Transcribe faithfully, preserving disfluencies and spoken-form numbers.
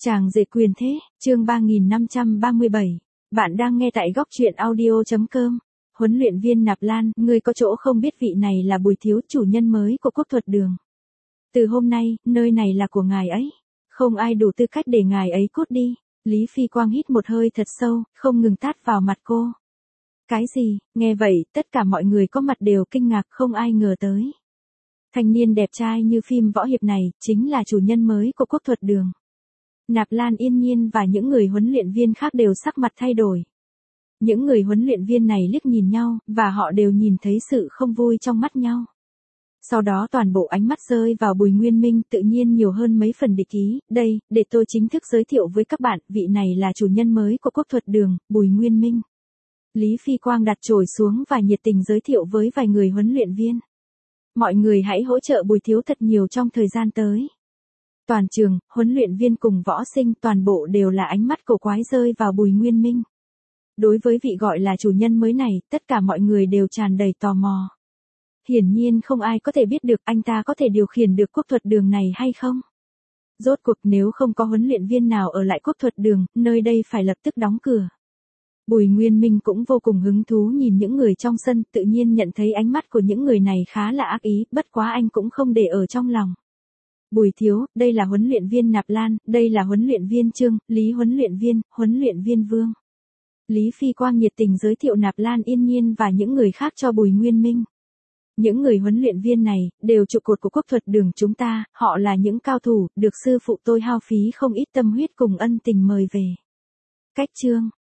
Chàng rể quyền thế, chương ba nghìn năm trăm ba mươi bảy. Bạn đang nghe tại góc truyện audio chấm com. Huấn luyện viên Nạp Lan, ngươi có chỗ không biết vị này là Bùi Thiếu, chủ nhân mới của Quốc Thuật Đường. Từ hôm nay, nơi này là của ngài ấy. Không ai đủ tư cách để ngài ấy cút đi. Lý Phi Quang hít một hơi thật sâu, không ngừng tát vào mặt cô. Cái gì? Nghe vậy, tất cả mọi người có mặt đều kinh ngạc, không ai ngờ tới. Thanh niên đẹp trai như phim võ hiệp này, chính là chủ nhân mới của Quốc Thuật Đường. Nạp Lan Yên Nhiên và những người huấn luyện viên khác đều sắc mặt thay đổi. Những người huấn luyện viên này liếc nhìn nhau, và họ đều nhìn thấy sự không vui trong mắt nhau. Sau đó toàn bộ ánh mắt rơi vào Bùi Nguyên Minh, tự nhiên nhiều hơn mấy phần địch ý. Đây, để tôi chính thức giới thiệu với các bạn, vị này là chủ nhân mới của Quốc Thuật Đường, Bùi Nguyên Minh. Lý Phi Quang đặt chổi xuống và nhiệt tình giới thiệu với vài người huấn luyện viên. Mọi người hãy hỗ trợ Bùi Thiếu thật nhiều trong thời gian tới. Toàn trường, huấn luyện viên cùng võ sinh toàn bộ đều là ánh mắt cổ quái rơi vào Bùi Nguyên Minh. Đối với vị gọi là chủ nhân mới này, tất cả mọi người đều tràn đầy tò mò. Hiển nhiên không ai có thể biết được anh ta có thể điều khiển được Quốc Thuật Đường này hay không. Rốt cuộc nếu không có huấn luyện viên nào ở lại Quốc Thuật Đường, nơi đây phải lập tức đóng cửa. Bùi Nguyên Minh cũng vô cùng hứng thú nhìn những người trong sân, tự nhiên nhận thấy ánh mắt của những người này khá là ác ý, bất quá anh cũng không để ở trong lòng. Bùi Thiếu, đây là huấn luyện viên Nạp Lan, đây là huấn luyện viên Trương, Lý huấn luyện viên, huấn luyện viên Vương. Lý Phi Quang nhiệt tình giới thiệu Nạp Lan Yên Nhiên và những người khác cho Bùi Nguyên Minh. Những người huấn luyện viên này, đều trụ cột của Quốc Thuật Đường chúng ta, họ là những cao thủ, được sư phụ tôi hao phí không ít tâm huyết cùng ân tình mời về. Cách chương,